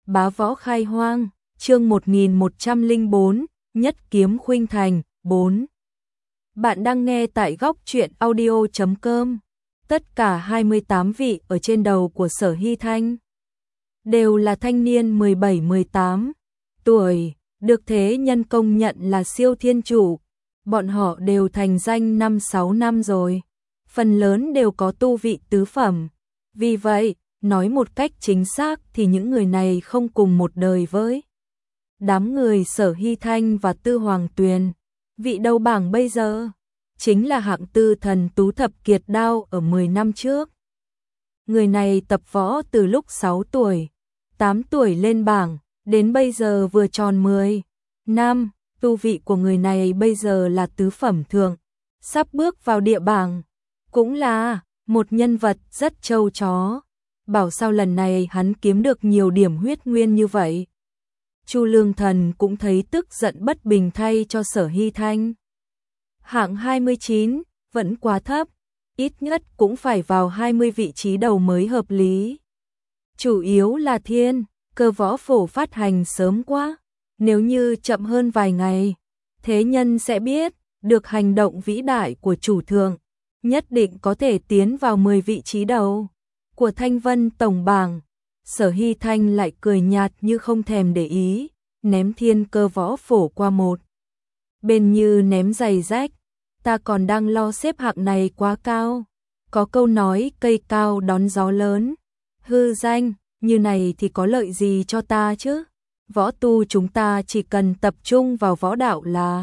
Bá võ khai hoang, chương 1104, nhất kiếm khuynh thành, 4. Bạn đang nghe tại góc truyện audio.com. Tất cả 28 vị ở trên đầu của Sở Hy Thanh đều là thanh niên 17-18 tuổi, được thế nhân công nhận là siêu thiên chủ. Bọn họ đều thành danh 5-6 năm rồi, phần lớn đều có tu vị tứ phẩm. Vì vậy, nói một cách chính xác thì những người này không cùng một đời với đám người Sở Hy Thanh và Tư Hoàng Tuyền. Vị đầu bảng bây giờ chính là hạng tư thần Tú Thập Kiệt Đao ở 10 năm trước. Người này tập võ từ lúc 6 tuổi, 8 tuổi lên bảng, đến bây giờ vừa tròn 10 năm. Tu vị của người này bây giờ là tứ phẩm thượng, sắp bước vào địa bảng, cũng là một nhân vật rất trâu chó. Bảo sao lần này hắn kiếm được nhiều điểm huyết nguyên như vậy. Chu Lương Thần cũng thấy tức giận bất bình thay cho Sở Hy Thanh. Hạng 29, vẫn quá thấp, ít nhất cũng phải vào 20 vị trí đầu mới hợp lý. Chủ yếu là thiên cơ võ phổ phát hành sớm quá, nếu như chậm hơn vài ngày, thế nhân sẽ biết được hành động vĩ đại của chủ thượng, nhất định có thể tiến vào 10 vị trí đầu của Thanh Vân tổng bảng. Sở Hy Thanh lại cười nhạt như không thèm để ý, ném thiên cơ võ phổ qua một bên như ném giày rách. Ta còn đang lo xếp hạng này quá cao. Có câu nói cây cao đón gió lớn. Hư danh, như này thì có lợi gì cho ta chứ? Võ tu chúng ta chỉ cần tập trung vào võ đạo là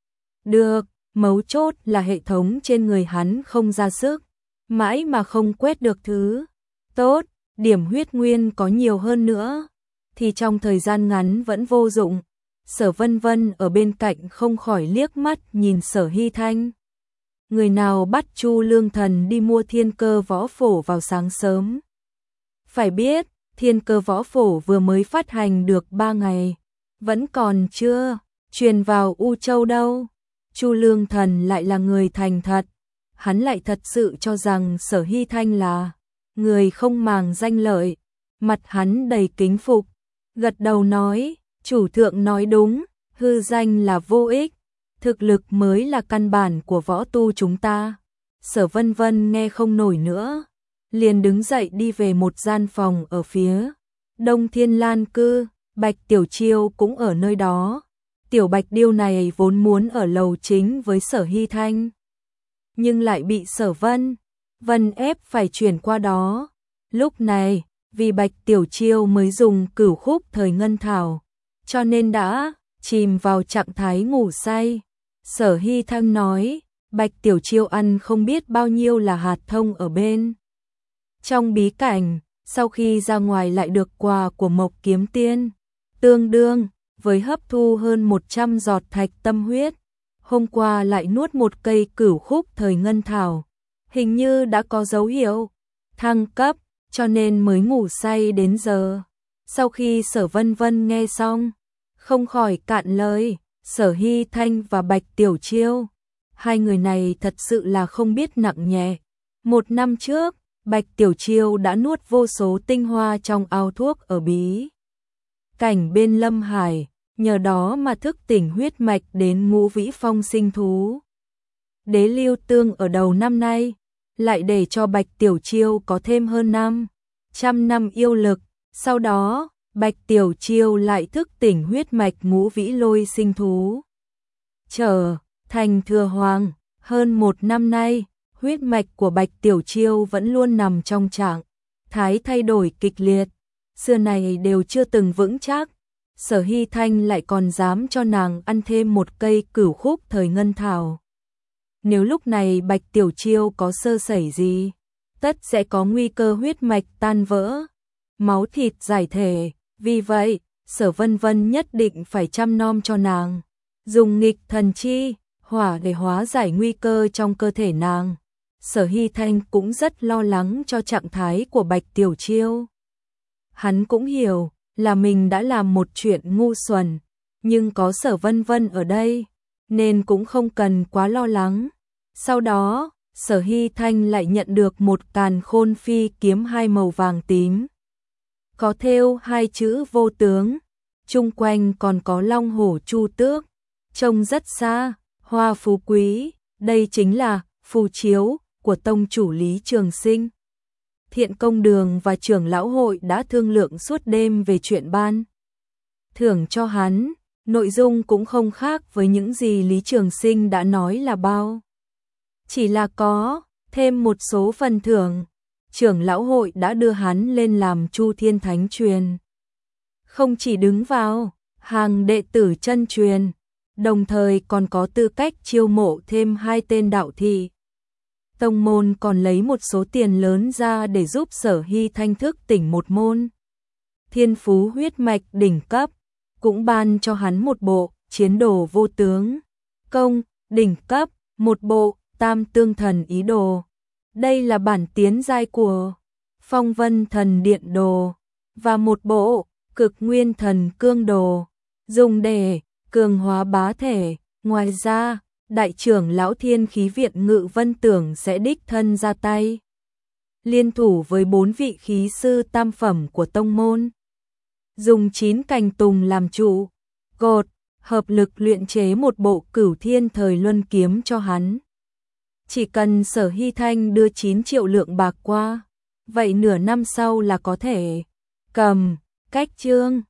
được, mấu chốt là hệ thống trên người hắn không ra sức, mãi mà không quét được thứ tốt, điểm huyết nguyên có nhiều hơn nữa, thì trong thời gian ngắn vẫn vô dụng. Sở Vân Vân ở bên cạnh không khỏi liếc mắt nhìn Sở Hy Thanh. Người nào bắt Chu Lương Thần đi mua thiên cơ võ phổ vào sáng sớm? Phải biết, thiên cơ võ phổ vừa mới phát hành được 3 ngày, vẫn còn chưa truyền vào U Châu đâu. Chu Lương Thần lại là người thành thật, hắn lại thật sự cho rằng Sở Hy Thanh là người không màng danh lợi. Mặt hắn đầy kính phục, gật đầu nói, chủ thượng nói đúng, hư danh là vô ích, thực lực mới là căn bản của võ tu chúng ta. Sở Vân Vân nghe không nổi nữa, liền đứng dậy đi về một gian phòng ở phía Đông Thiên Lan cư. Bạch Tiểu Chiêu cũng ở nơi đó. Tiểu Bạch Điêu này vốn muốn ở lầu chính với Sở Hy Thanh, nhưng lại bị Sở Vân Vân ép phải chuyển qua đó. Lúc này, vì Bạch Tiểu Chiêu mới dùng cửu khúc thời ngân thảo, cho nên đã chìm vào trạng thái ngủ say. Sở Hy Thanh nói, Bạch Tiểu Chiêu ăn không biết bao nhiêu là hạt thông ở bên trong bí cảnh, sau khi ra ngoài lại được quà của Mộc Kiếm Tiên, tương đương với hấp thu hơn 100 giọt thạch tâm huyết. Hôm qua lại nuốt một cây cửu khúc thời ngân thảo, hình như đã có dấu hiệu thăng cấp, cho nên mới ngủ say đến giờ. Sau khi Sở Vân Vân nghe xong, không khỏi cạn lời. Sở Hy Thanh và Bạch Tiểu Chiêu, hai người này thật sự là không biết nặng nhẹ. 1 năm trước, Bạch Tiểu Chiêu đã nuốt vô số tinh hoa trong ao thuốc ở bí cảnh bên Lâm Hải, nhờ đó mà thức tỉnh huyết mạch đến Ngũ Vĩ Phong sinh thú Đế Lưu Tương ở đầu năm nay, lại để cho Bạch Tiểu Chiêu có thêm hơn 500 năm yêu lực. Sau đó, Bạch Tiểu Chiêu lại thức tỉnh huyết mạch Ngũ Vĩ Lôi sinh thú trở thành thừa hoàng. Hơn 1 năm nay, huyết mạch của Bạch Tiểu Chiêu vẫn luôn nằm trong trạng thái thay đổi kịch liệt, xưa này đều chưa từng vững chắc. Sở Hy Thanh lại còn dám cho nàng ăn thêm một cây cửu khúc thời ngân thảo. Nếu lúc này Bạch Tiểu Chiêu có sơ sẩy gì, tất sẽ có nguy cơ huyết mạch tan vỡ, máu thịt giải thể. Vì vậy, Sở Vân Vân nhất định phải chăm nom cho nàng, dùng nghịch thần chi hỏa để hóa giải nguy cơ trong cơ thể nàng. Sở Hy Thanh cũng rất lo lắng cho trạng thái của Bạch Tiểu Chiêu. Hắn cũng hiểu là mình đã làm một chuyện ngu xuẩn, nhưng có Sở Vân Vân ở đây, nên cũng không cần quá lo lắng. Sau đó, Sở Hy Thanh lại nhận được một càn khôn phi kiếm 2 màu vàng tím. có thêu hai chữ vô tướng, chung quanh còn có long hổ chu tước, trông rất xa, hoa phú quý, đây chính là phù chiếu của tông chủ Lý Trường Sinh. Thiện Công Đường và trưởng lão hội đã thương lượng suốt đêm về chuyện ban thưởng cho hắn, nội dung cũng không khác với những gì Lý Trường Sinh đã nói là bao. Chỉ là có thêm một số phần thưởng, trưởng lão hội đã đưa hắn lên làm Chu Thiên Thánh Truyền. Không chỉ đứng vào hàng đệ tử chân truyền, đồng thời còn có tư cách chiêu mộ thêm 2 tên đạo thị. Tông môn còn lấy một số tiền lớn ra để giúp Sở Hy Thanh thức tỉnh một môn thiên phú huyết mạch đỉnh cấp, cũng ban cho hắn một bộ chiến đồ vô tướng công đỉnh cấp, một bộ tam tương thần ý đồ. Đây là bản tiến giai của Phong Vân Thần Điện Đồ, và một bộ Cực Nguyên Thần Cương Đồ, dùng để cường hóa bá thể. Ngoài ra, đại trưởng lão Thiên Khí Viện Ngự Vân Tưởng sẽ đích thân ra tay, liên thủ với 4 vị khí sư tam phẩm của tông môn, dùng 9 cành tùng làm trụ cột, hợp lực luyện chế một bộ Cửu Thiên Thời Luân kiếm cho hắn. Chỉ cần Sở Hy Thanh đưa 9 triệu lượng bạc qua, vậy nửa năm sau là có thể cầm cách chương.